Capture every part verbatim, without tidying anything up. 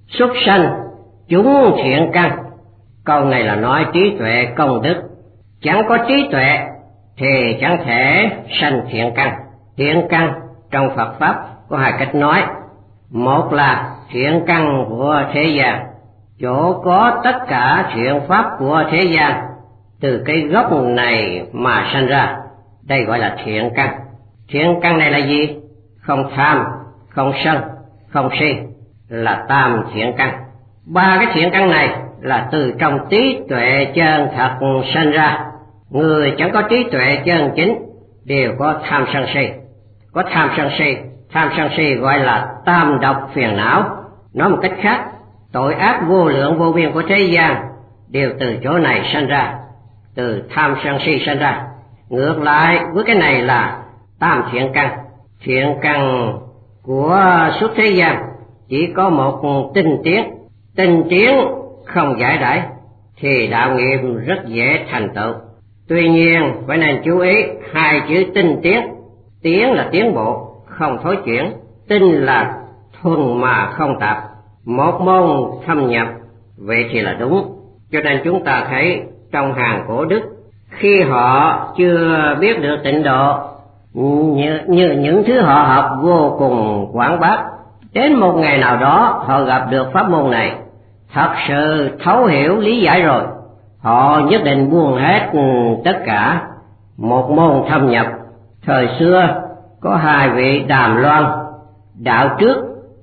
Xuất sanh chúng thiện căn. Câu này là nói trí tuệ công đức. Chẳng có trí tuệ thì chẳng thể sanh thiện căn. Thiện căn trong Phật Pháp có hai cách nói. Một là thiện căn của thế gian, chỗ có tất cả thiện pháp của thế gian, từ cái gốc này mà sanh ra, đây gọi là thiện căn. Thiện căn này là gì? Không tham, không sân, không si, là tam thiện căn. Ba cái thiện căn này là từ trong trí tuệ chân thật sanh ra. Người chẳng có trí tuệ chân chính đều có tham sân si. Có tham sân si, tham sân si gọi là tam độc phiền não. Nói một cách khác, tội ác vô lượng vô biên của thế gian đều từ chỗ này sanh ra, từ tham sân si sanh ra. Ngược lại với cái này là tam thiện căn. Thiện căn của suốt thế gian chỉ có một tinh tiến. Tinh tiến không giải đãi thì đạo nghiệp rất dễ thành tựu. Tuy nhiên phải nên chú ý hai chữ tinh tiến. Tiến là tiến bộ, không thối chuyển. Tinh là thuần mà không tạp, một môn thâm nhập, vậy thì là đúng. Cho nên chúng ta thấy trong hàng cổ đức, khi họ chưa biết được tịnh độ, như, như những thứ họ học vô cùng quảng bác, đến một ngày nào đó họ gặp được pháp môn này, thật sự thấu hiểu lý giải rồi, họ nhất định buông hết tất cả, một môn thâm nhập. Thời xưa có hai vị Đàm Loan, đạo trước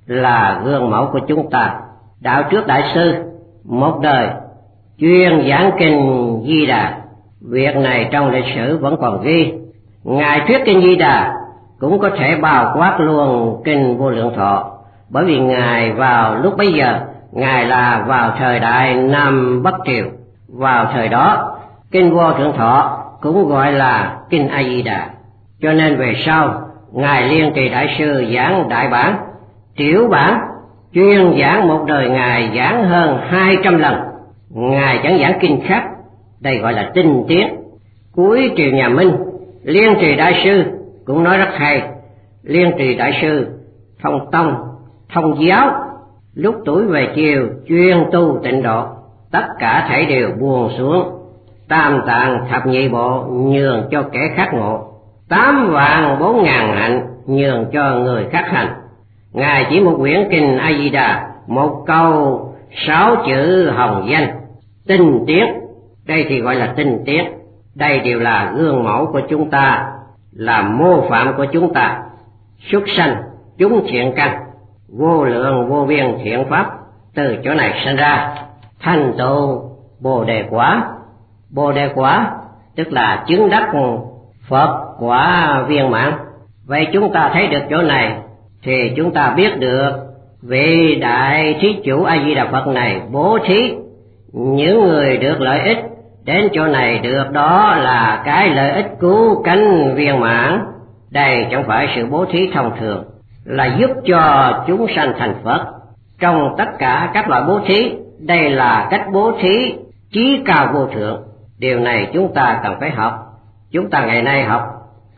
là gương mẫu của chúng ta. Đạo trước đại sư một đời chuyên giảng kinh Di Đà. Việc này trong lịch sử vẫn còn ghi. Ngài thuyết kinh Di Đà cũng có thể bao quát luôn kinh Vô Lượng Thọ, bởi vì Ngài vào lúc bấy giờ, Ngài là vào thời đại Nam Bắc Triều. Vào thời đó, kinh Vô Thượng Thọ cũng gọi là kinh A Di Đà. Cho nên về sau, Ngài Liên Trì đại sư giảng đại bản, tiểu bản, chuyên giảng một đời Ngài giảng hơn hai trăm lần. Ngài chẳng giảng kinh khác, đây gọi là tinh tiến. Cuối triều nhà Minh, Liên Trì đại sư cũng nói rất hay. Liên Trì đại sư thông tông, thông giáo, lúc tuổi về chiều chuyên tu tịnh độ, tất cả thảy đều buông xuống. Tam tạng thập nhị bộ nhường cho kẻ khác ngộ, tám vạn bốn ngàn hạnh nhường cho người khác hành. Ngài chỉ một quyển kinh A Di Đà, một câu sáu chữ hồng danh, tinh tiến. Đây thì gọi là tinh tiến. Đây đều là gương mẫu của chúng ta, là mô phạm của chúng ta. Xuất sanh chúng thiện căn, vô lượng vô biên thiện pháp từ chỗ này sinh ra, thành tựu bồ đề quả. Bồ đề quả tức là chứng đắc Phật quả viên mãn. Vậy chúng ta thấy được chỗ này thì chúng ta biết được vị đại thí chủ A Di Đà Phật này bố thí những người được lợi ích đến chỗ này được, đó là cái lợi ích cứu cánh viên mãn. Đây chẳng phải sự bố thí thông thường, là giúp cho chúng sanh thành Phật. Trong tất cả các loại bố thí, đây là cách bố thí chí cao vô thượng. Điều này chúng ta cần phải học. Chúng ta ngày nay học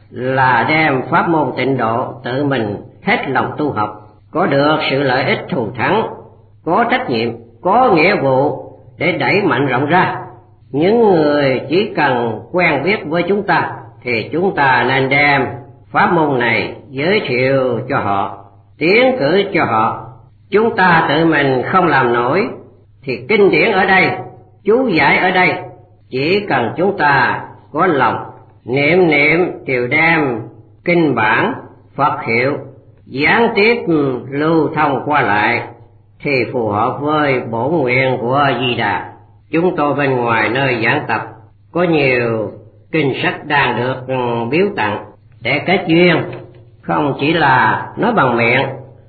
là đem pháp môn tịnh độ tự mình hết lòng tu học, có được sự lợi ích thù thắng, có trách nhiệm, có nghĩa vụ để đẩy mạnh rộng ra. Những người chỉ cần quen biết với chúng ta thì chúng ta nên đem pháp môn này giới thiệu cho họ, tiến cử cho họ. Chúng ta tự mình không làm nổi thì kinh điển ở đây, chú giải ở đây, chỉ cần chúng ta có lòng niệm niệm đều đem kinh bản Phật hiệu gián tiếp lưu thông qua lại thì phù hợp với bổn nguyện của Di Đà. Chúng tôi bên ngoài nơi giảng tập có nhiều kinh sách đang được biếu tặng để kết duyên, không chỉ là nói bằng miệng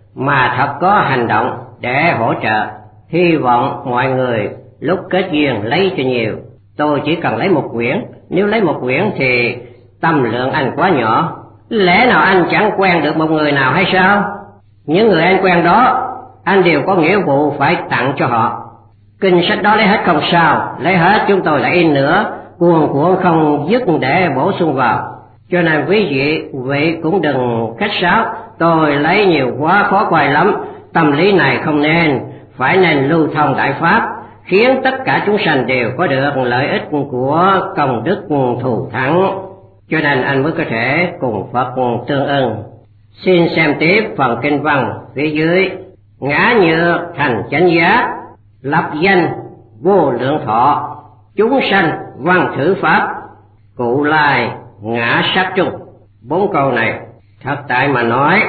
mà thật có hành động để hỗ trợ. Hy vọng mọi người lúc kết duyên lấy cho nhiều. Tôi chỉ cần lấy một quyển, nếu lấy một quyển thì tâm lượng anh quá nhỏ. Lẽ nào anh chẳng quen được một người nào hay sao? Những người anh quen đó, anh đều có nghĩa vụ phải tặng cho họ. Kinh sách đó lấy hết không sao, lấy hết chúng tôi lại in nữa, cuồn cuộn không dứt để bổ sung vào. Cho nên quý vị, vị cũng đừng khách sáo, tôi lấy nhiều quá khó quay lắm, tâm lý này không nên. phải nên lưu thông đại pháp, khiến tất cả chúng sanh đều có được lợi ích của công đức thù thắng, cho nên anh mới có thể cùng Phật tương ưng. Xin xem tiếp phần kinh văn phía dưới. Ngã nhược thành chánh giác, lập danh vô lượng thọ, chúng sanh văn thử pháp, cụ lai ngã sát chung. Bốn câu này thật tại mà nói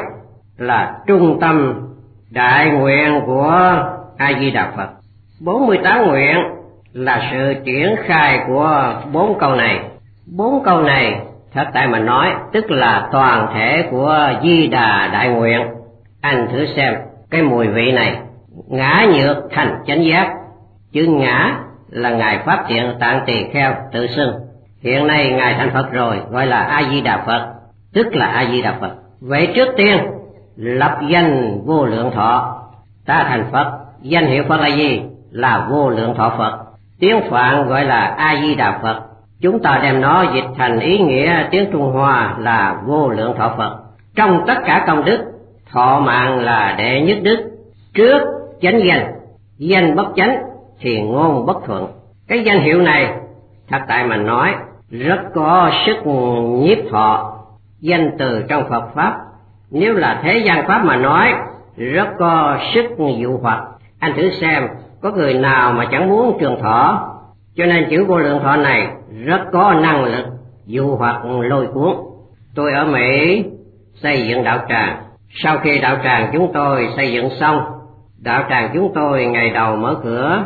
là trung tâm đại nguyện của A Di Đà Phật. Bốn mươi tám nguyện là sự triển khai của bốn câu này. Bốn câu này thật tại mà nói tức là toàn thể của Di Đà đại nguyện. Anh thử xem cái mùi vị này. Ngã nhược thành chánh giác. Chữ ngã là ngài Pháp Thiện Tạng Tỳ Kheo tự xưng. Hiện nay ngài thành Phật rồi, gọi là A Di Đà Phật, tức là A Di Đà Phật. Vậy trước tiên lập danh vô lượng thọ. Ta thành Phật, danh hiệu Phật là gì? Là vô lượng thọ Phật. Tiếng Phạn gọi là A Di Đà Phật. Chúng ta đem nó dịch thành ý nghĩa tiếng Trung Hoa là vô lượng thọ Phật. Trong tất cả công đức, thọ mạng là đệ nhất đức. Trước chánh danh, danh bất chánh thì ngôn bất thuận. Cái danh hiệu này thật tại mà nói rất có sức nhiếp thọ. Danh từ trong Phật Pháp, nếu là thế gian Pháp mà nói, rất có sức dụ hoặc. Anh thử xem, có người nào mà chẳng muốn trường thọ. Cho nên chữ vô lượng thọ này rất có năng lực dụ hoặc lôi cuốn. Tôi ở Mỹ xây dựng đạo tràng. Sau khi đạo tràng chúng tôi xây dựng xong, đạo tràng chúng tôi ngày đầu mở cửa,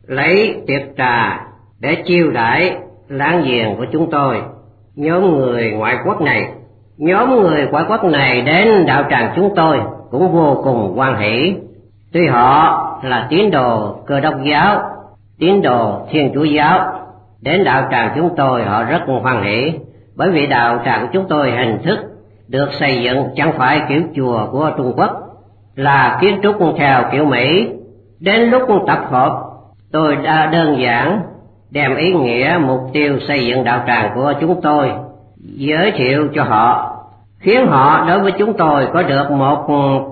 lấy tiệc trà để chiêu đãi láng giềng của chúng tôi. Nhóm người ngoại quốc này, nhóm người ngoại quốc này đến đạo tràng chúng tôi cũng vô cùng hoan hỷ. Tuy họ là tín đồ Cơ Đốc giáo, tín đồ Thiên Chúa giáo, đến đạo tràng chúng tôi họ rất hoan hỷ, bởi vì đạo tràng của chúng tôi hình thức được xây dựng chẳng phải kiểu chùa của Trung Quốc, là kiến trúc theo kiểu Mỹ. Đến lúc tập hợp, tôi đã đơn giản đem ý nghĩa mục tiêu xây dựng đạo tràng của chúng tôi giới thiệu cho họ, khiến họ đối với chúng tôi có được một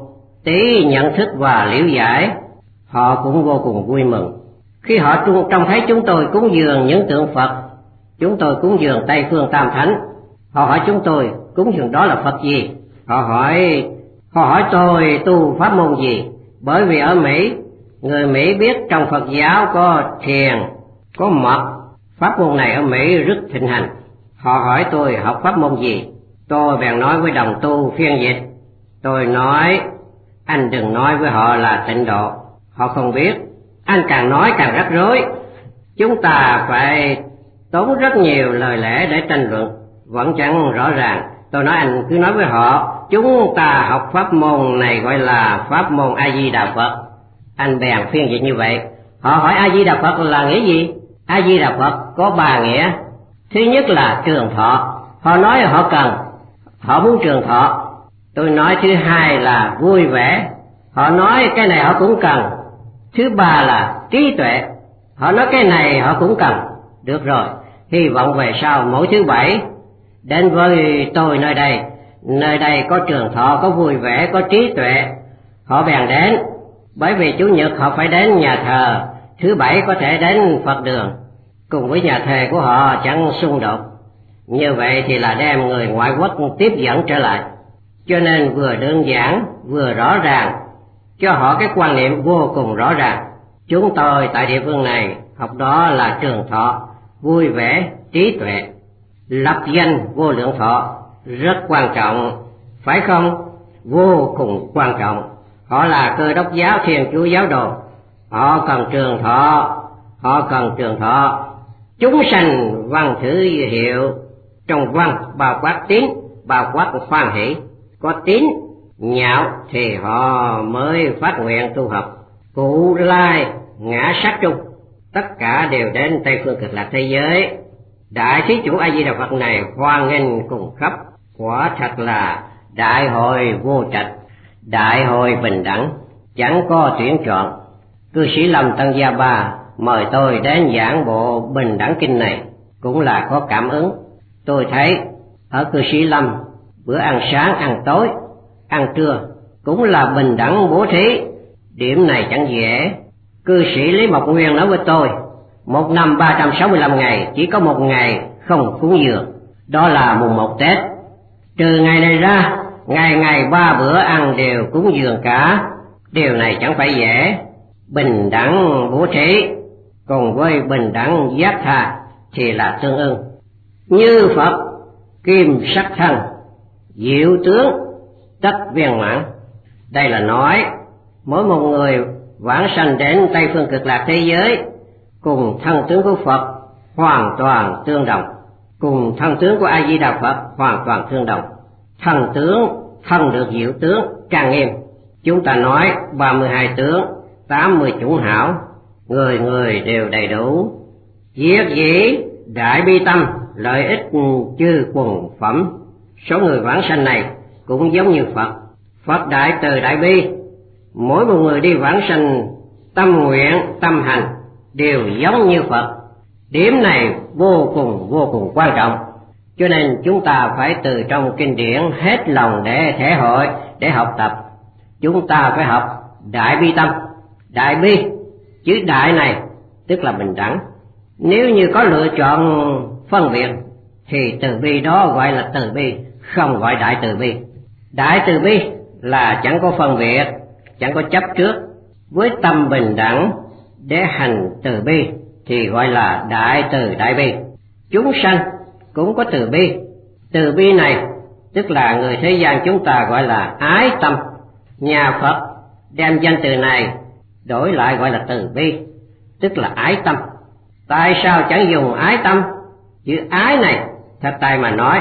tí nhận thức và liễu giải. Họ cũng vô cùng vui mừng khi họ trông thấy chúng tôi cúng dường những tượng Phật, chúng tôi cúng dường Tây Phương Tam Thánh. Họ hỏi chúng tôi cúng dường đó là Phật gì? Họ hỏi họ hỏi tôi tu pháp môn gì? Bởi vì ở Mỹ, người Mỹ biết trong Phật giáo có thiền, có mật. Pháp môn này ở Mỹ rất thịnh hành. Họ hỏi tôi học pháp môn gì? Tôi bèn nói với đồng tu phiên dịch. Tôi nói, anh đừng nói với họ là tịnh độ, họ không biết. Anh càng nói càng rắc rối. Chúng ta phải tốn rất nhiều lời lẽ để tranh luận, vẫn chẳng rõ ràng. Tôi nói anh cứ nói với họ, chúng ta học pháp môn này gọi là pháp môn A Di Đà Phật. Anh bèn phiên dịch như vậy. Họ hỏi A Di Đà Phật là nghĩa gì? A Di Đà Phật có ba nghĩa. Thứ nhất là trường thọ. Họ nói họ cần, họ muốn trường thọ. Tôi nói thứ hai là vui vẻ. Họ nói cái này họ cũng cần. Thứ ba là trí tuệ. Họ nói cái này họ cũng cần. Được rồi, hy vọng về sau mỗi thứ bảy đến với tôi nơi đây. Nơi đây có trường thọ, có vui vẻ, có trí tuệ. Họ bèn đến, bởi vì chủ nhật họ phải đến nhà thờ, thứ bảy có thể đến Phật đường. Cùng với nhà thờ của họ chẳng xung đột. Như vậy thì là đem người ngoại quốc tiếp dẫn trở lại. Cho nên vừa đơn giản, vừa rõ ràng, cho họ cái quan niệm vô cùng rõ ràng. Chúng tôi tại địa phương này học đó là trường thọ, vui vẻ, trí tuệ. Lập danh vô lượng thọ rất quan trọng, phải không? Vô cùng quan trọng. Họ là Cơ Đốc giáo, Thiên Chúa giáo đồ, họ cần trường thọ, họ cần trường thọ. Chúng sanh văn thử hiệu, trong văn bao quát tín, bao quát hoan hỷ. Có tín nhạo thì họ mới phát nguyện tu học. Cụ lai ngã sát chung, tất cả đều đến Tây Phương Cực Lạc thế giới. Đại thí chủ A Di Đà Phật này hoan nghênh cùng khắp, quả thật là đại hội vô trạch, đại hội bình đẳng, chẳng có tuyển chọn. Cư sĩ Lâm Tân Gia Ba mời tôi đến giảng bộ bình đẳng kinh này cũng là có cảm ứng. Tôi thấy ở cư sĩ Lâm bữa ăn sáng, ăn tối, ăn trưa cũng là bình đẳng bố thí, Điểm này chẳng dễ. Cư sĩ Lý Mộc Nguyên nói với tôi, một năm ba trăm sáu mươi lăm ngày chỉ có một ngày không cúng dường, đó là mùng một Tết. Trừ ngày này ra, ngày ngày ba bữa ăn đều cúng dường cả. Điều này chẳng phải dễ. Bình đẳng bố thí cùng với bình đẳng giác tha thì là tương ưng. Như Phật kim sắc thân, diệu tướng tất viên mãn. Đây là nói mỗi một người vãng sanh đến Tây phương cực lạc thế giới cùng thân tướng của Phật hoàn toàn tương đồng, cùng thân tướng của A Di Đà Phật hoàn toàn tương đồng. Thân tướng thân được diệu tướng trang nghiêm. Chúng ta nói ba mươi hai tướng, tám mươi chủng hảo, người người đều đầy đủ. Diệt dĩ đại bi tâm, lợi ích chư quần phẩm. Số người vãng sanh này cũng giống như Phật. Phật đại từ đại bi, mỗi một người đi vãng sanh tâm nguyện tâm hành đều giống như Phật. Điểm này vô cùng vô cùng quan trọng, cho nên chúng ta phải từ trong kinh điển hết lòng để thể hội, để học tập. Chúng ta phải học đại bi tâm. Đại bi, chữ đại này tức là bình đẳng. Nếu như có lựa chọn phân biệt thì từ bi đó gọi là từ bi, không gọi đại từ bi. Đại từ bi là chẳng có phân biệt, chẳng có chấp trước, với tâm bình đẳng để hành từ bi thì gọi là đại từ đại bi. Chúng sanh cũng có từ bi. Từ bi này tức là người thế gian chúng ta gọi là ái tâm. Nhà Phật đem danh từ này đổi lại gọi là từ bi, tức là ái tâm. Tại sao chẳng dùng ái tâm? Chữ ái này thật tại mà nói,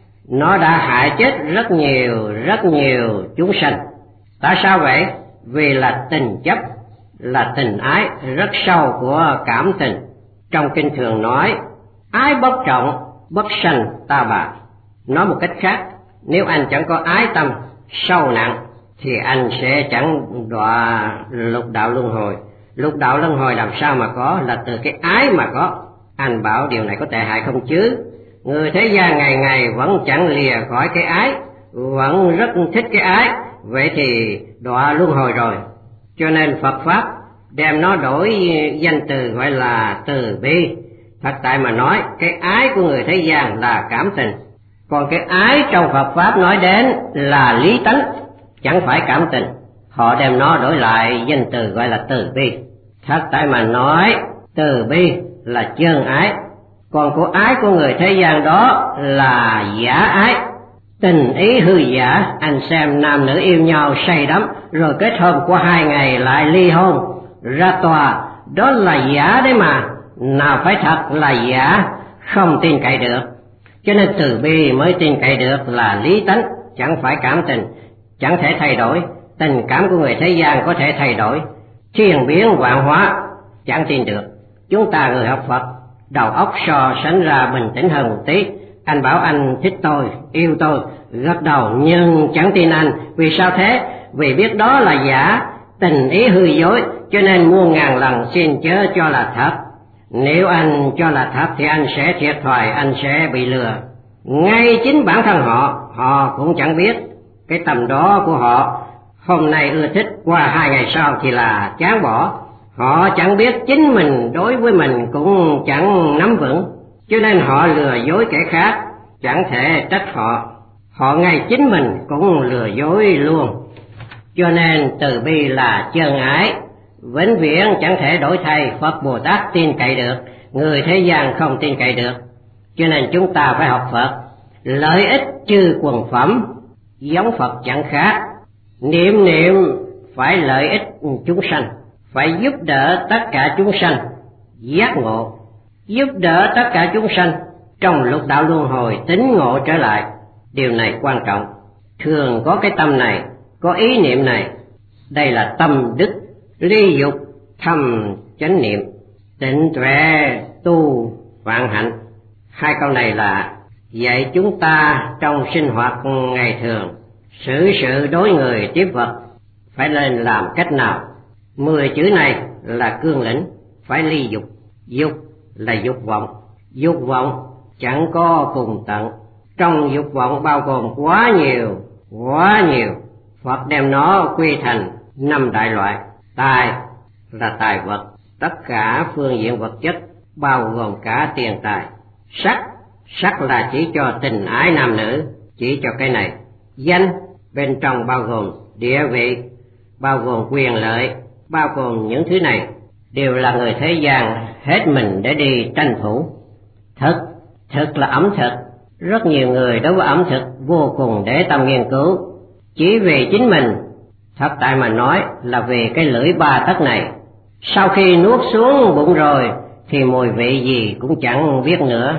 nó đã hại chết rất nhiều rất nhiều chúng sanh. Tại sao vậy? Vì là tình chấp, là tình ái rất sâu của cảm tình. Trong kinh thường nói ái bất trọng bất sanh ta bà. Nói một cách khác, nếu anh chẳng có ái tâm sâu nặng thì anh sẽ chẳng đọa lục đạo luân hồi. Lục đạo luân hồi làm sao mà có? Là từ cái ái mà có. Anh bảo điều này có tệ hại không chứ? Người thế gian ngày ngày vẫn chẳng lìa khỏi cái ái, vẫn rất thích cái ái, vậy thì đọa luân hồi rồi. Cho nên Phật Pháp đem nó đổi danh từ gọi là từ bi. Thật tại mà nói, cái ái của người thế gian là cảm tình, còn cái ái trong Phật Pháp nói đến là lý tánh, chẳng phải cảm tình. Họ đem nó đổi lại danh từ gọi là từ bi. Thật tại mà nói, từ bi là chân ái, còn của ái của người thế gian đó là giả ái. Tình ý hư giả, anh xem nam nữ yêu nhau say đắm, rồi kết hôn qua hai ngày lại ly hôn, ra tòa, đó là giả đấy mà, nào phải thật là giả, không tin cậy được. Cho nên từ bi mới tin cậy được là lý tánh, chẳng phải cảm tình, chẳng thể thay đổi. Tình cảm của người thế gian có thể thay đổi, thiên biến vạn hóa, chẳng tin được. Chúng ta người học Phật, đầu óc so sánh ra bình tĩnh hơn một tí. Anh bảo anh thích tôi, yêu tôi, gật đầu nhưng chẳng tin anh. Vì sao thế? Vì biết đó là giả, tình ý hư dối, cho nên muôn ngàn lần xin chớ cho là thật. Nếu anh cho là thật thì anh sẽ thiệt thòi, anh sẽ bị lừa. Ngay chính bản thân họ, họ cũng chẳng biết cái tầm đó của họ. Hôm nay ưa thích, qua hai ngày sau thì là chán bỏ. Họ chẳng biết chính mình đối với mình cũng chẳng nắm vững, cho nên họ lừa dối kẻ khác, chẳng thể trách họ. Họ ngay chính mình cũng lừa dối luôn. Cho nên từ bi là chân ái, vĩnh viễn chẳng thể đổi thay. Phật Bồ Tát tin cậy được, người thế gian không tin cậy được. Cho nên chúng ta phải học Phật. Lợi ích chư quần phẩm, giống Phật chẳng khác. Niệm niệm phải lợi ích chúng sanh, phải giúp đỡ tất cả chúng sanh giác ngộ, giúp đỡ tất cả chúng sanh trong lục đạo luân hồi tín ngộ trở lại. Điều này quan trọng. Thường có cái tâm này, có ý niệm này. Đây là tâm đức, ly dục thầm chánh niệm, tịnh tuệ tu vạn hạnh. Hai câu này là dạy chúng ta trong sinh hoạt ngày thường, xử sự đối người tiếp vật phải nên làm cách nào. Mười chữ này là cương lĩnh, phải ly dục. Dục là dục vọng, dục vọng chẳng có cùng tận. Trong dục vọng bao gồm quá nhiều, quá nhiều. Phật đem nó quy thành năm đại loại. Tài là tài vật, tất cả phương diện vật chất, bao gồm cả tiền tài. Sắc, sắc là chỉ cho tình ái nam nữ, chỉ cho cái này. Danh, bên trong bao gồm địa vị, bao gồm quyền lợi, bao gồm những thứ này, đều là người thế gian hết mình để đi tranh thủ. Thực, thực là ẩm thực, rất nhiều người đối với ẩm thực vô cùng để tâm nghiên cứu, chỉ vì chính mình. Thật tại mà nói là vì cái lưỡi ba tấc này, sau khi nuốt xuống bụng rồi thì mùi vị gì cũng chẳng biết nữa.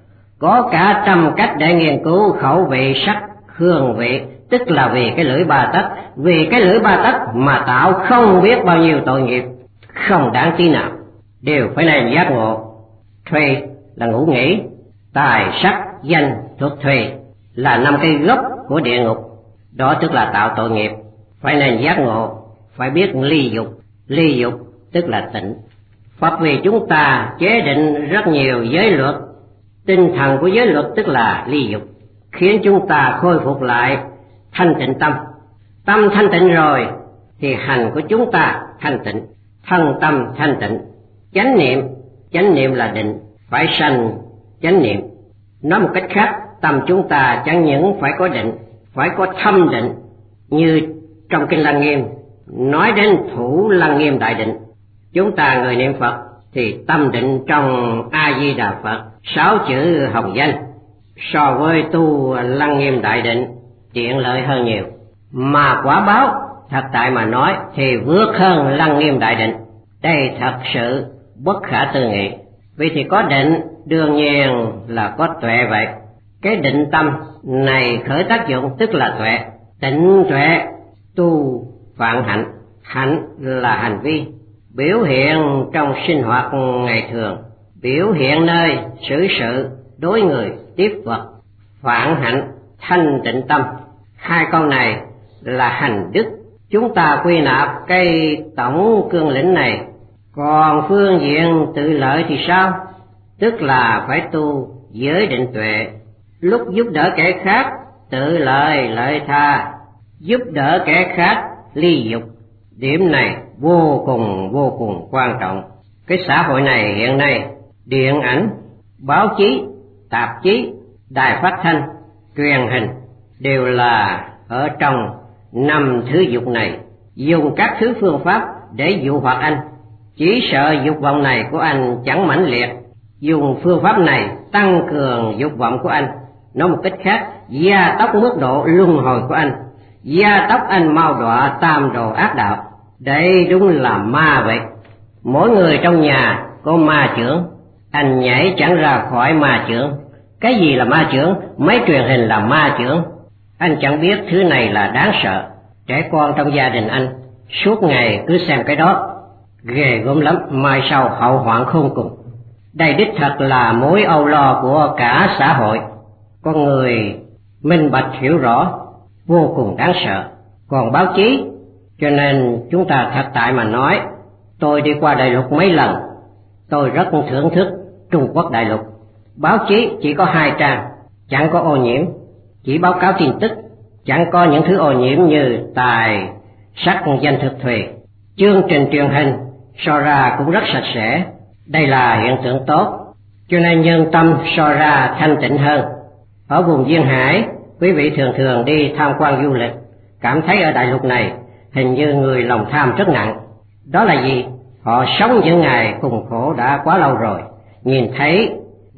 Có cả trăm cách để nghiên cứu khẩu vị, sắc, hương vị, tức là vì cái lưỡi ba tấc, vì cái lưỡi ba tấc mà tạo không biết bao nhiêu tội nghiệp, không đáng tí nào, đều phải nên giác ngộ. Thuy là ngủ nghỉ, tài, sắc, danh thuộc thuy là năm cây gốc của địa ngục, đó tức là tạo tội nghiệp, phải nên giác ngộ, phải biết ly dục. Ly dục tức là tịnh. Phật vì chúng ta chế định rất nhiều giới luật, tinh thần của giới luật tức là ly dục, khiến chúng ta khôi phục lại thanh tịnh tâm. Tâm thanh tịnh rồi thì hành của chúng ta thanh tịnh, thân tâm thanh tịnh. Chánh niệm, chánh niệm là định, phải sanh chánh niệm. Nói một cách khác, tâm chúng ta chẳng những phải có định, phải có thâm định, như trong kinh Lăng Nghiêm nói đến thủ Lăng Nghiêm đại định. Chúng ta người niệm Phật thì tâm định trong A Di Đà Phật sáu chữ hồng danh, so với tu Lăng Nghiêm đại định tiện lợi hơn nhiều, mà quả báo thật tại mà nói thì vượt hơn Lăng Nghiêm đại định. Đây thật sự bất khả tư nghị. Vì thì có định đương nhiên là có tuệ vậy. Cái định tâm này khởi tác dụng tức là tuệ. Tịnh tuệ tu vạn hạnh, hạnh là hành vi biểu hiện trong sinh hoạt ngày thường, biểu hiện nơi xử sự đối người tiếp vật. Vạn hạnh thanh tịnh tâm, hai câu này là hành đức. Chúng ta quy nạp cái tổng cương lĩnh này. Còn phương diện tự lợi thì sao? Tức là phải tu giới định tuệ, lúc giúp đỡ kẻ khác tự lợi lợi tha, giúp đỡ kẻ khác ly dục. Điểm này vô cùng vô cùng quan trọng. Cái xã hội này hiện nay, điện ảnh, báo chí, tạp chí, đài phát thanh, truyền hình đều là ở trong năm thứ dục này, dùng các thứ phương pháp để dụ hoặc anh. Chỉ sợ dục vọng này của anh chẳng mãnh liệt, dùng phương pháp này tăng cường dục vọng của anh. Nói một cách khác, gia tốc mức độ luân hồi của anh, gia tốc anh mau đọa tam đồ ác đạo. Đây đúng là ma vậy. Mỗi người trong nhà có ma chưởng, anh nhảy chẳng ra khỏi ma chưởng. Cái gì là ma chưởng? Máy truyền hình là ma chưởng. Anh chẳng biết thứ này là đáng sợ. Trẻ con trong gia đình anh suốt ngày cứ xem cái đó, ghê gớm lắm, mai sau hậu hoạn khôn cùng. Đây đích thật là mối âu lo của cả xã hội. Con người minh bạch hiểu rõ, vô cùng đáng sợ. Còn báo chí, cho nên chúng ta thật tại mà nói, tôi đi qua đại lục mấy lần, tôi rất thưởng thức Trung Quốc đại lục. Báo chí chỉ có hai trang, chẳng có ô nhiễm, chỉ báo cáo tin tức, chẳng có những thứ ô nhiễm như tài, sắc, danh thực thùy. Chương trình truyền hình so ra cũng rất sạch sẽ, đây là hiện tượng tốt, cho nên nhân tâm so ra thanh tịnh hơn. Ở vùng duyên hải, quý vị thường thường đi tham quan du lịch, cảm thấy ở đại lục này hình như người lòng tham rất nặng. Đó là gì? Họ sống những ngày cùng khổ đã quá lâu rồi, nhìn thấy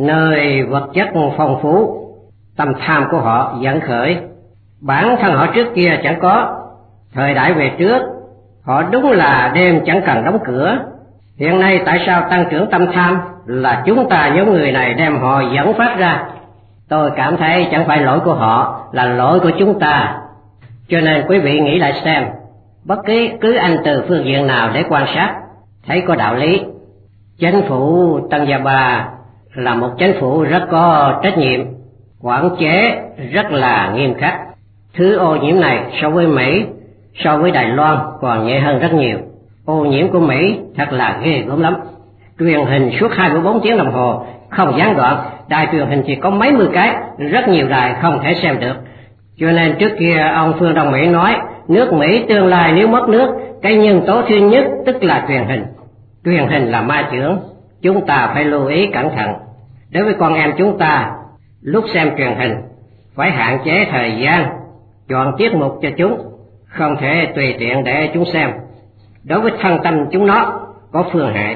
nơi vật chất phong phú, tâm tham của họ dẫn khởi. Bản thân họ trước kia chẳng có, thời đại về trước họ đúng là đêm chẳng cần đóng cửa. Hiện nay tại sao tăng trưởng tâm tham? Là chúng ta giống người này đem họ dẫn phát ra. Tôi cảm thấy chẳng phải lỗi của họ, là lỗi của chúng ta. Cho nên quý vị nghĩ lại xem, bất cứ cứ anh từ phương diện nào để quan sát, thấy có đạo lý. Chính phủ Tân Gia Ba là một chính phủ rất có trách nhiệm, quản chế rất là nghiêm khắc. Thứ ô nhiễm này so với Mỹ, so với Đài Loan còn nhẹ hơn rất nhiều. Ô nhiễm của Mỹ thật là ghê gớm lắm. Truyền hình suốt hai mươi bốn tiếng đồng hồ, không gián đoạn. Đài truyền hình chỉ có mấy mươi cái, rất nhiều đài không thể xem được. Cho nên trước kia ông Phương Đông Mỹ nói nước Mỹ tương lai nếu mất nước, cái nhân tố thứ nhất tức là truyền hình. Truyền hình là ma chướng, chúng ta phải lưu ý cẩn thận. Đối với con em chúng ta, lúc xem truyền hình phải hạn chế thời gian, chọn tiết mục cho chúng, không thể tùy tiện để chúng xem. Đối với thân tâm chúng nó có phương hại.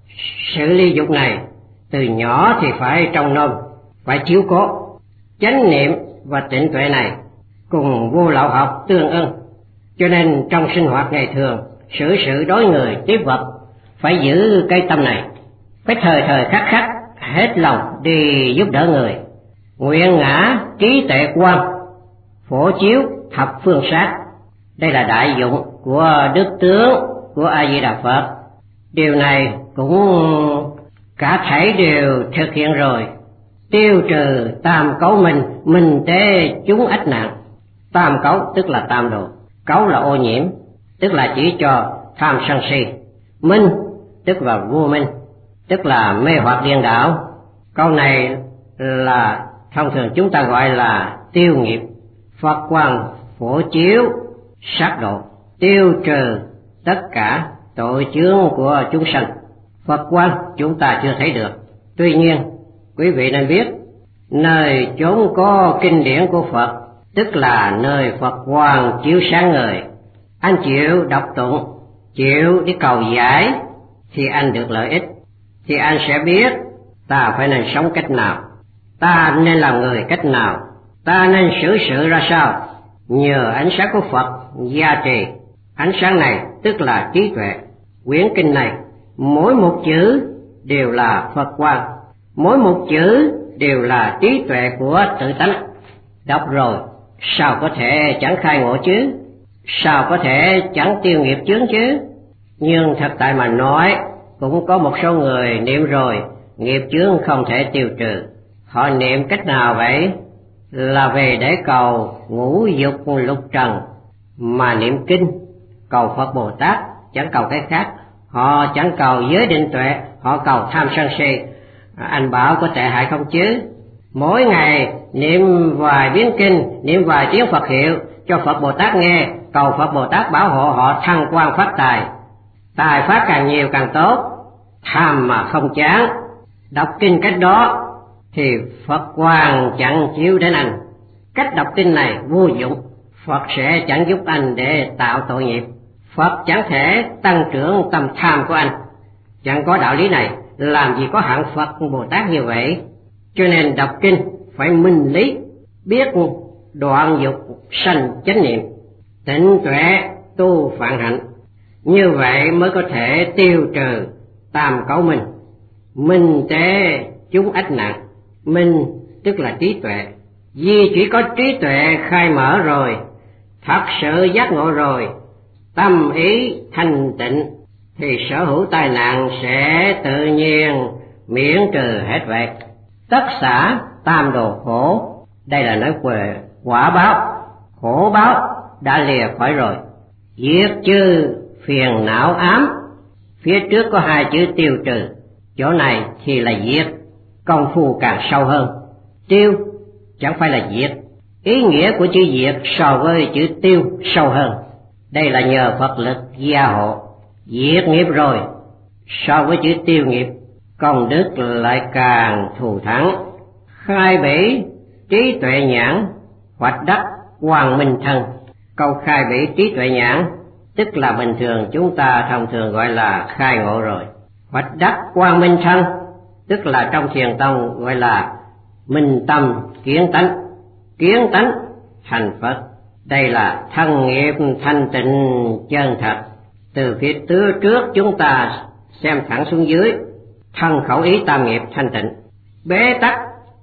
Xử lý dục này từ nhỏ thì phải trông nom, phải chiếu cố. Chánh niệm và tịnh tuệ này cùng vô lậu học tương ưng, cho nên trong sinh hoạt ngày thường, xử sự đối người tiếp vật phải giữ cái tâm này, phải thời thời khắc khắc hết lòng đi giúp đỡ người. Nguyện ngã trí tuệ quan, phổ chiếu thập phương sát. Đây là đại dụng của đức tướng của A Di Đà Phật. Điều này cũng cả thảy đều thực hiện rồi. Tiêu trừ tam cấu minh, minh tế chúng ách nạn. Tam cấu tức là tam đồ, cấu là ô nhiễm, tức là chỉ cho tham sân si. Minh tức là vô minh, tức là mê hoặc điên đảo. Câu này là thông thường chúng ta gọi là tiêu nghiệp. Phật quang phổ chiếu sát độ, tiêu trừ tất cả tội chướng của chúng sanh. Phật quang chúng ta chưa thấy được, tuy nhiên quý vị nên biết, nơi chốn có kinh điển của Phật tức là nơi Phật quang chiếu sáng người. Anh chịu đọc tụng, chịu đi cầu giải thì anh được lợi ích, thì anh sẽ biết ta phải nên sống cách nào, ta nên làm người cách nào, ta nên xử sự ra sao. Nhờ ánh sáng của Phật gia trì, ánh sáng này tức là trí tuệ. Quyển kinh này mỗi một chữ đều là Phật quang, mỗi một chữ đều là trí tuệ của tự tánh. Đọc rồi sao có thể chẳng khai ngộ chứ, sao có thể chẳng tiêu nghiệp chướng chứ. Nhưng thật tại mà nói, cũng có một số người niệm rồi nghiệp chướng không thể tiêu trừ. Họ niệm cách nào vậy? Là về để cầu ngũ dục lục trần mà niệm kinh, cầu Phật Bồ Tát, chẳng cầu cái khác. Họ chẳng cầu giới định tuệ, họ cầu tham sân si. Anh bảo có tệ hại không chứ? Mỗi ngày niệm vài biến kinh, niệm vài tiếng Phật hiệu cho Phật Bồ Tát nghe, cầu Phật Bồ Tát bảo hộ họ thăng quan phát tài. Tài phát càng nhiều càng tốt, tham mà không chán. Đọc kinh cách đó thì Phật quang chẳng chiếu đến anh. Cách đọc kinh này vô dụng, Phật sẽ chẳng giúp anh để tạo tội nghiệp. Phật chẳng thể tăng trưởng tâm tham của anh. Chẳng có đạo lý này, làm gì có hạng Phật Bồ Tát như vậy. Cho nên đọc kinh phải minh lý, biết đoạn dục sanh chánh niệm, tịnh tuệ tu phạn hạnh. Như vậy mới có thể tiêu trừ tam cấu minh, minh tế chúng ách nạn. Minh tức là trí tuệ. Vì chỉ có trí tuệ khai mở rồi, thật sự giác ngộ rồi, tâm ý thanh tịnh, thì sở hữu tai nạn sẽ tự nhiên miễn trừ hết vậy. Tất xả tam đồ khổ, đây là nói về quả báo. Khổ báo đã lìa khỏi rồi. Diệt trừ phiền não ám, phía trước có hai chữ tiêu trừ, chỗ này thì là diệt, công phu càng sâu hơn. Tiêu chẳng phải là diệt, ý nghĩa của chữ diệt so với chữ tiêu sâu hơn. Đây là nhờ Phật lực gia hộ. Diệt nghiệp rồi, so với chữ tiêu nghiệp, công đức lại càng thù thắng. Khai bỉ trí tuệ nhãn, hoạch đắc quang minh thân. Câu khai bỉ trí tuệ nhãn tức là bình thường chúng ta thông thường gọi là khai ngộ rồi. Hoạch đắc quang minh thân tức là trong thiền tông gọi là minh tâm kiến tánh, kiến tánh thành Phật. Đây là thân nghiệp thanh tịnh chân thật. Từ phía tứ trước chúng ta xem thẳng xuống dưới, thân khẩu ý tam nghiệp thanh tịnh. Bế tắc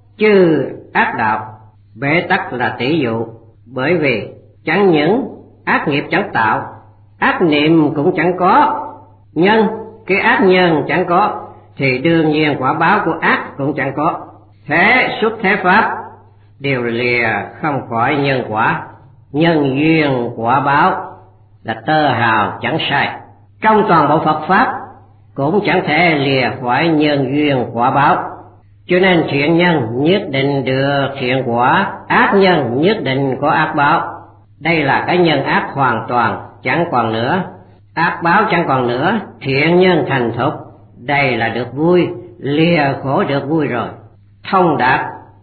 chư ác đạo, bế tắc là tỷ dụ, bởi vì chẳng những ác nghiệp chẳng tạo, ác niệm cũng chẳng có, nhân cái ác nhân chẳng có, thì đương nhiên quả báo của ác cũng chẳng có. Thế xuất thế pháp đều lìa không khỏi nhân quả, nhân duyên quả báo là tơ hào chẳng sai. Trong toàn bộ Phật pháp cũng chẳng thể lìa khỏi nhân duyên quả báo. Cho nên thiện nhân nhất định được thiện quả, ác nhân nhất định có ác báo. Đây là cái nhân ác hoàn toàn chẳng còn nữa, ác báo chẳng còn nữa, thiện nhân thành thục. Đây là được vui, lìa khổ được vui rồi. Thông đạt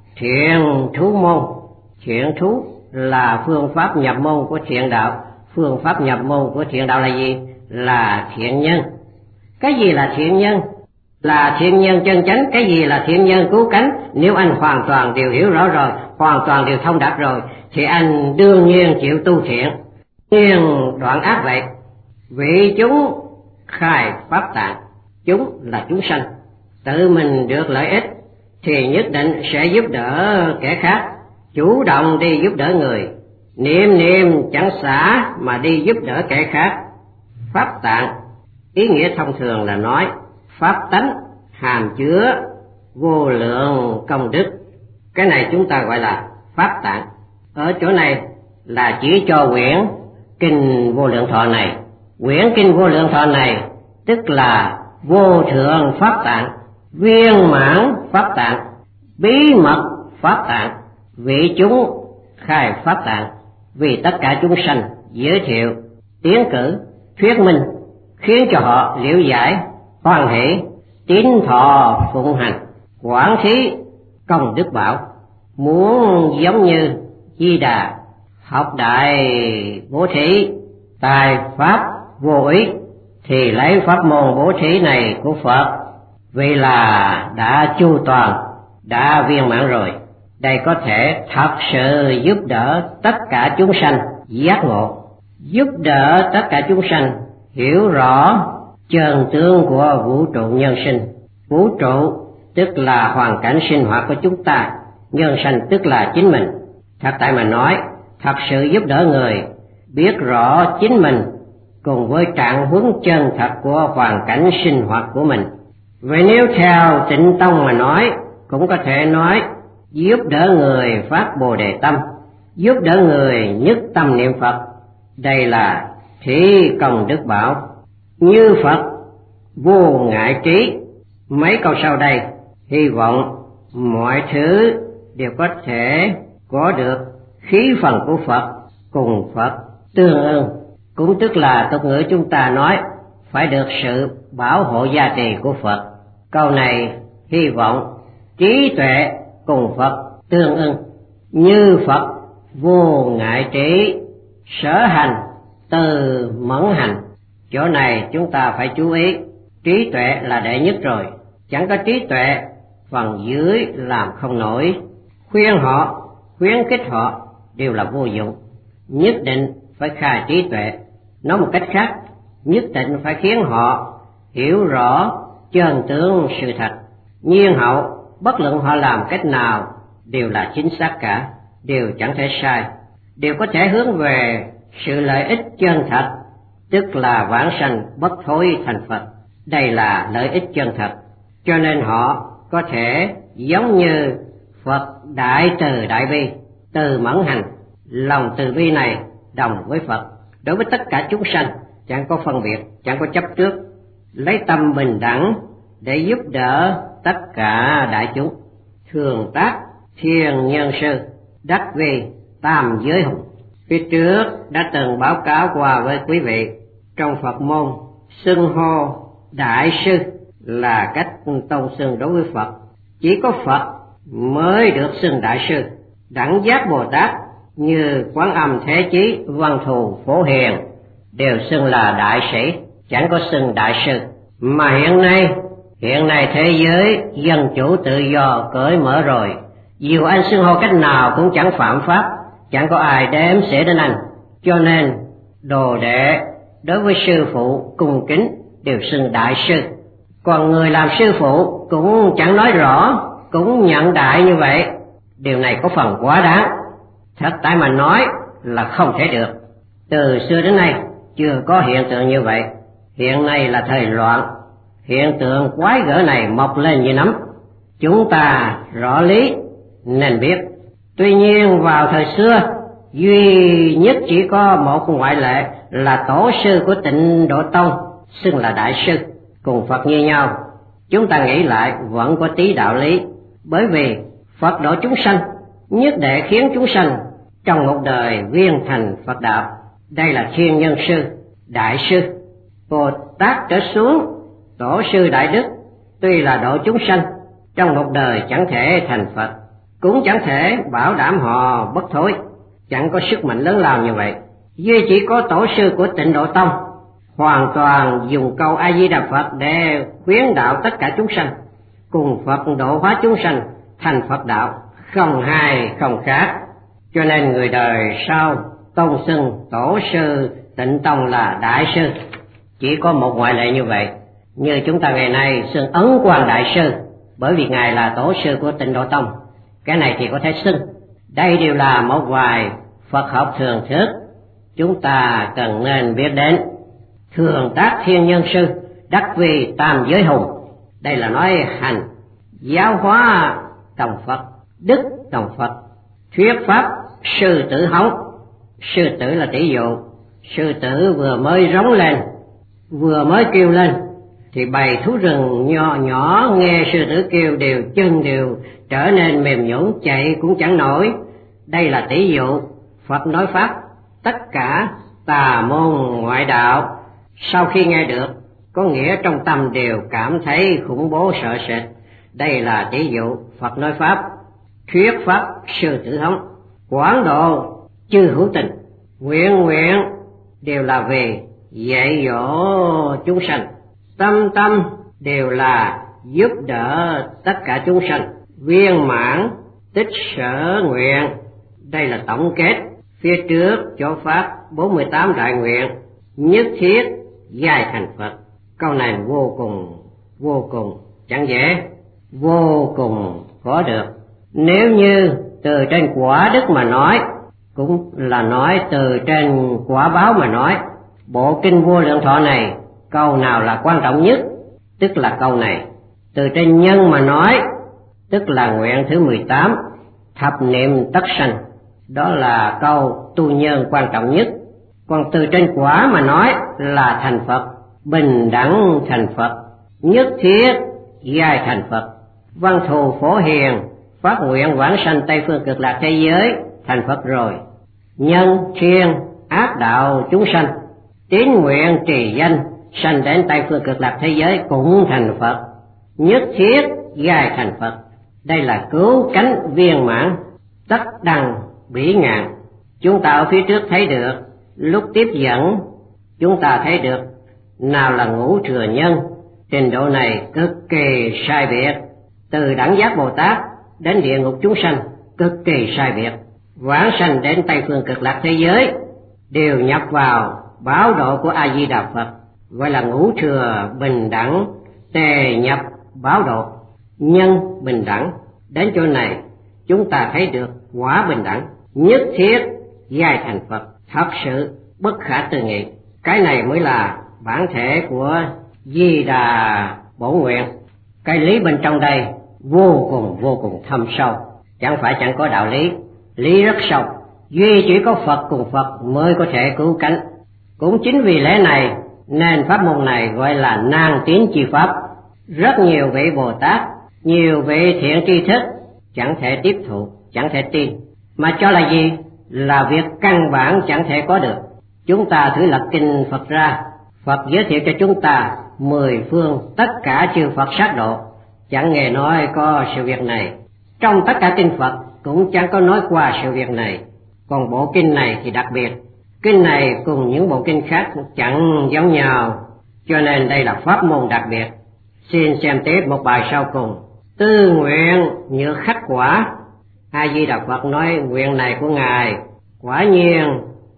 thiện thú môn. Thiện thú là phương pháp nhập môn của thiện đạo. Phương pháp nhập môn của thiện đạo là gì? Là thiện nhân. Cái gì là thiện nhân? Là thiện nhân chân chánh. Cái gì là thiện nhân cứu cánh? Nếu anh hoàn toàn đều hiểu rõ rồi, hoàn toàn đều thông đạt rồi, thì anh đương nhiên chịu tu thiện, nhiên đoạn ác vậy. Vị chúng khai pháp tạng. Chúng là chúng sanh. Tự mình được lợi ích thì nhất định sẽ giúp đỡ kẻ khác, chủ động đi giúp đỡ người, niệm niệm chẳng xả mà đi giúp đỡ kẻ khác. Pháp tạng ý nghĩa thông thường là nói pháp tánh hàm chứa vô lượng công đức. Cái này chúng ta gọi là pháp tạng. Ở chỗ này là chỉ cho quyển kinh Vô Lượng Thọ này. Quyển kinh Vô Lượng Thọ này tức là vô thượng pháp tạng, viên mãn pháp tạng, bí mật pháp tạng. Vị chúng khai pháp tạng vì tất cả chúng sanh, giới thiệu, tiến cử, thuyết minh, khiến cho họ liễu giải, hoan hỷ, tín thọ phụng hành, quảng thí công đức bảo. Muốn giống như Di Đà học đại bố thí, tài pháp vô ý, thì lấy pháp môn bố thí này của Phật, vì là đã chu toàn, đã viên mãn rồi. Đây có thể thật sự giúp đỡ tất cả chúng sanh giác ngộ, giúp đỡ tất cả chúng sanh hiểu rõ chân tướng của vũ trụ nhân sinh. Vũ trụ tức là hoàn cảnh sinh hoạt của chúng ta, nhân sanh tức là chính mình. Thật tại mà nói, thật sự giúp đỡ người biết rõ chính mình cùng với trạng huống chân thật của hoàn cảnh sinh hoạt của mình. Vậy nếu theo Tịnh Tông mà nói, cũng có thể nói giúp đỡ người phát Bồ Đề tâm, giúp đỡ người nhất tâm niệm Phật. Đây là thí công đức bảo. Như Phật vô ngại trí. Mấy câu sau đây hy vọng mọi thứ đều có thể có được khí phần của Phật, cùng Phật tương ưng. Cũng tức là tục ngữ chúng ta nói phải được sự bảo hộ gia trì của Phật. Câu này hy vọng trí tuệ cùng Phật tương ưng. Như Phật vô ngại trí, sở hành từ mẫn hành. Chỗ này chúng ta phải chú ý, trí tuệ là đệ nhất rồi, chẳng có trí tuệ phần dưới làm không nổi. Khuyên họ, khuyến khích họ đều là vô dụng. Nhất định phải khai trí tuệ. Nói một cách khác, nhất định phải khiến họ hiểu rõ chân tướng sự thật. Nhiên hậu, bất luận họ làm cách nào đều là chính xác cả, đều chẳng thể sai, đều có thể hướng về sự lợi ích chân thật, tức là vãng sanh bất thối thành Phật. Đây là lợi ích chân thật, cho nên họ có thể giống như Phật đại từ đại bi, từ mẫn hành. Lòng từ bi này đồng với Phật đối với tất cả chúng sanh, chẳng có phân biệt, chẳng có chấp trước, lấy tâm bình đẳng để giúp đỡ tất cả đại chúng. Thường tác thiên nhân sư, đắc vi tam giới hùng. Phía trước đã từng báo cáo qua với quý vị, trong Phật môn xưng hô đại sư là cách tôn xưng đối với Phật. Chỉ có Phật mới được xưng đại sư. Đẳng giác Bồ Tát như Quán Âm Thế Chí, Văn Thù Phổ Hiền đều xưng là đại sĩ, chẳng có xưng đại sư. Mà hiện nay hiện nay thế giới dân chủ tự do cởi mở rồi, dù anh xưng hô cách nào cũng chẳng phạm pháp, chẳng có ai đếm xỉa đến anh. Cho nên đồ đệ đối với sư phụ cung kính đều xưng đại sư. Còn người làm sư phụ cũng chẳng nói rõ, cũng nhận đại như vậy. Điều này có phần quá đáng. Thật tại mà nói là không thể được. Từ xưa đến nay chưa có hiện tượng như vậy. Hiện nay là thời loạn, hiện tượng quái gở này mọc lên như nấm. Chúng ta rõ lý nên biết. Tuy nhiên vào thời xưa, duy nhất chỉ có một ngoại lệ là tổ sư của Tịnh Độ Tông xưng là đại sư, cùng Phật như nhau. Chúng ta nghĩ lại vẫn có tí đạo lý, bởi vì Phật độ chúng sanh nhất để khiến chúng sanh trong một đời viên thành Phật đạo. Đây là Thiên Nhân Sư, Đại Sư. Bồ Tát trở xuống, Tổ sư Đại Đức, tuy là độ chúng sanh, trong một đời chẳng thể thành Phật, cũng chẳng thể bảo đảm họ bất thối, chẳng có sức mạnh lớn lao như vậy. Duy chỉ có tổ sư của Tịnh Độ Tông hoàn toàn dùng câu A Di Đà Phật để khuyến đạo tất cả chúng sanh, cùng Phật độ hóa chúng sanh thành Phật đạo, không hai không khác. Cho nên người đời sau tôn xưng tổ sư Tịnh Tông là Đại Sư. Chỉ có một ngoại lệ như vậy, như chúng ta ngày nay xưng Ấn Quang Đại Sư, bởi vì ngài là tổ sư của Tịnh Độ Tông. Cái này thì có thể xưng. Đây đều là một vài Phật học thường thức chúng ta cần nên biết đến. Thường tác Thiên Nhân Sư, đắc vì tam giới hùng. Đây là nói hành giáo hóa đồng Phật, đức đồng Phật, thuyết pháp sư tử hống. Sư tử là tỷ dụ. Sư tử vừa mới rống lên, vừa mới kêu lên, thì bầy thú rừng nhỏ nhỏ nghe sư tử kêu đều chân đều trở nên mềm nhũn, chạy cũng chẳng nổi. Đây là tỷ dụ. Phật nói pháp, tất cả tà môn ngoại đạo sau khi nghe được, có nghĩa trong tâm đều cảm thấy khủng bố sợ sệt. Đây là tỷ dụ. Phật nói pháp, thuyết pháp sư tử hống, quảng độ chư hữu tình, nguyện nguyện đều là về dạy dỗ chúng sanh, tâm tâm đều là giúp đỡ tất cả chúng sanh, viên mãn tích sở nguyện. Đây là tổng kết. Phía trước chỗ pháp bốn mươi tám đại nguyện, nhất thiết giai thành Phật. Câu này vô cùng vô cùng chẳng dễ, vô cùng khó được. Nếu như từ trên quả đức mà nói, cũng là nói từ trên quả báo mà nói, bộ kinh Vô Lượng Thọ này câu nào là quan trọng nhất? Tức là câu này. Từ trên nhân mà nói, tức là nguyện thứ mười tám, thập niệm tất sanh, đó là câu tu nhân quan trọng nhất. Còn từ trên quả mà nói là thành Phật, bình đẳng thành Phật, nhất thiết giai thành Phật, văn thù phổ hiền, phát nguyện vãng sanh Tây phương cực lạc thế giới, thành Phật rồi. Nhân thiên ác đạo chúng sanh, tín nguyện trì danh, sanh đến Tây phương cực lạc thế giới cũng thành Phật, nhất thiết giai thành Phật. Đây là cứu cánh viên mãn, tất đăng bỉ ngạn. Chúng ta ở phía trước thấy được, lúc tiếp dẫn chúng ta thấy được nào là ngũ thừa nhân. Trình độ này cực kỳ sai biệt. Từ đẳng giác Bồ Tát đến địa ngục chúng sanh cực kỳ sai biệt. Vãng sanh đến Tây phương cực lạc thế giới đều nhập vào báo độ của A Di Đà Phật, gọi là ngũ thừa bình đẳng, tề nhập báo độ, nhân bình đẳng. Đến chỗ này chúng ta thấy được quả bình đẳng, nhất thiết giai thành Phật, thật sự bất khả tư nghị. Cái này mới là bản thể của Di Đà Bổn Nguyện. Cái lý bên trong đây vô cùng vô cùng thâm sâu, chẳng phải chẳng có đạo lý, lý rất sâu. Duy chỉ có Phật cùng Phật mới có thể cứu cánh. Cũng chính vì lẽ này nên pháp môn này gọi là nan tiến chi pháp. Rất nhiều vị Bồ Tát, nhiều vị thiện tri thức chẳng thể tiếp thụ, chẳng thể tin, mà cho là gì? Là việc căn bản chẳng thể có được. Chúng ta thử lật kinh Phật ra, Phật giới thiệu cho chúng ta mười phương tất cả chư Phật sát độ, chẳng nghe nói có sự việc này. Trong tất cả kinh Phật cũng chẳng có nói qua sự việc này. Còn bộ kinh này thì đặc biệt, kinh này cùng những bộ kinh khác chẳng giống nhau, cho nên đây là pháp môn đặc biệt. Xin xem tiếp một bài sau cùng. Tư nguyện như khách quả. A Di Đà Phật nói nguyện này của ngài quả nhiên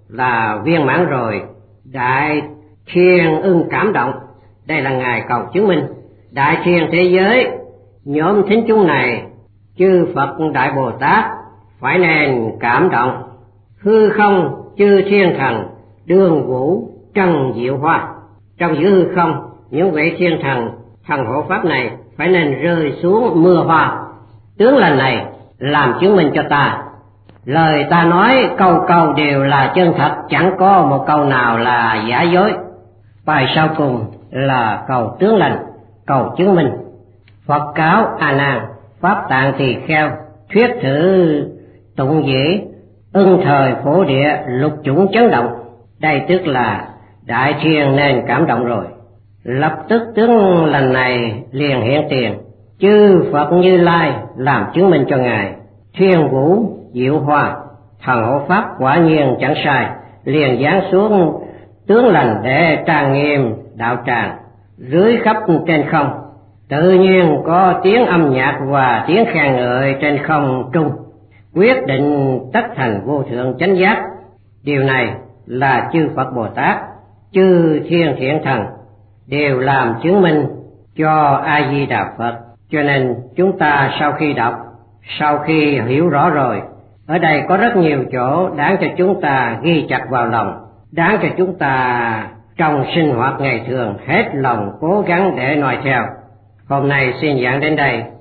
là viên mãn rồi. Đại thiên ưng cảm động, đây là ngài cầu chứng minh. Đại thiên thế giới nhóm thính chúng này, chư Phật Đại Bồ Tát phải nên cảm động. Hư không chư thiên thần đường vũ trần diệu hoa. Trong giữa hư không, những vị thiên thần thần hộ pháp này phải nên rơi xuống mưa hoa. Tướng lành này làm chứng minh cho ta, lời ta nói câu câu đều là chân thật, chẳng có một câu nào là giả dối. Bài sau cùng là cầu tướng lành, cầu chứng minh. Phật cáo A Nan, pháp tạng tỳ kheo, thuyết thử tụng dễ, ưng thời phổ địa, lục chủng chấn động. Đây tức là đại thiên nên cảm động rồi. Lập tức tướng lành này liền hiện tiền, chư Phật Như Lai làm chứng minh cho ngài. Thiên vũ diệu hoa, thần hộ pháp quả nhiên chẳng sai, liền giáng xuống tướng lành để trang nghiêm đạo tràng, dưới khắp trên không. Tự nhiên có tiếng âm nhạc và tiếng khen ngợi trên không trung, quyết định tất thành vô thượng chánh giác. Điều này là chư Phật Bồ Tát, chư thiên thiện thần đều làm chứng minh cho A Di Đà Phật. Cho nên chúng ta sau khi đọc, sau khi hiểu rõ rồi, ở đây có rất nhiều chỗ đáng cho chúng ta ghi chặt vào lòng, đáng cho chúng ta trong sinh hoạt ngày thường hết lòng cố gắng để noi theo. Hôm nay xin giảng đến đây.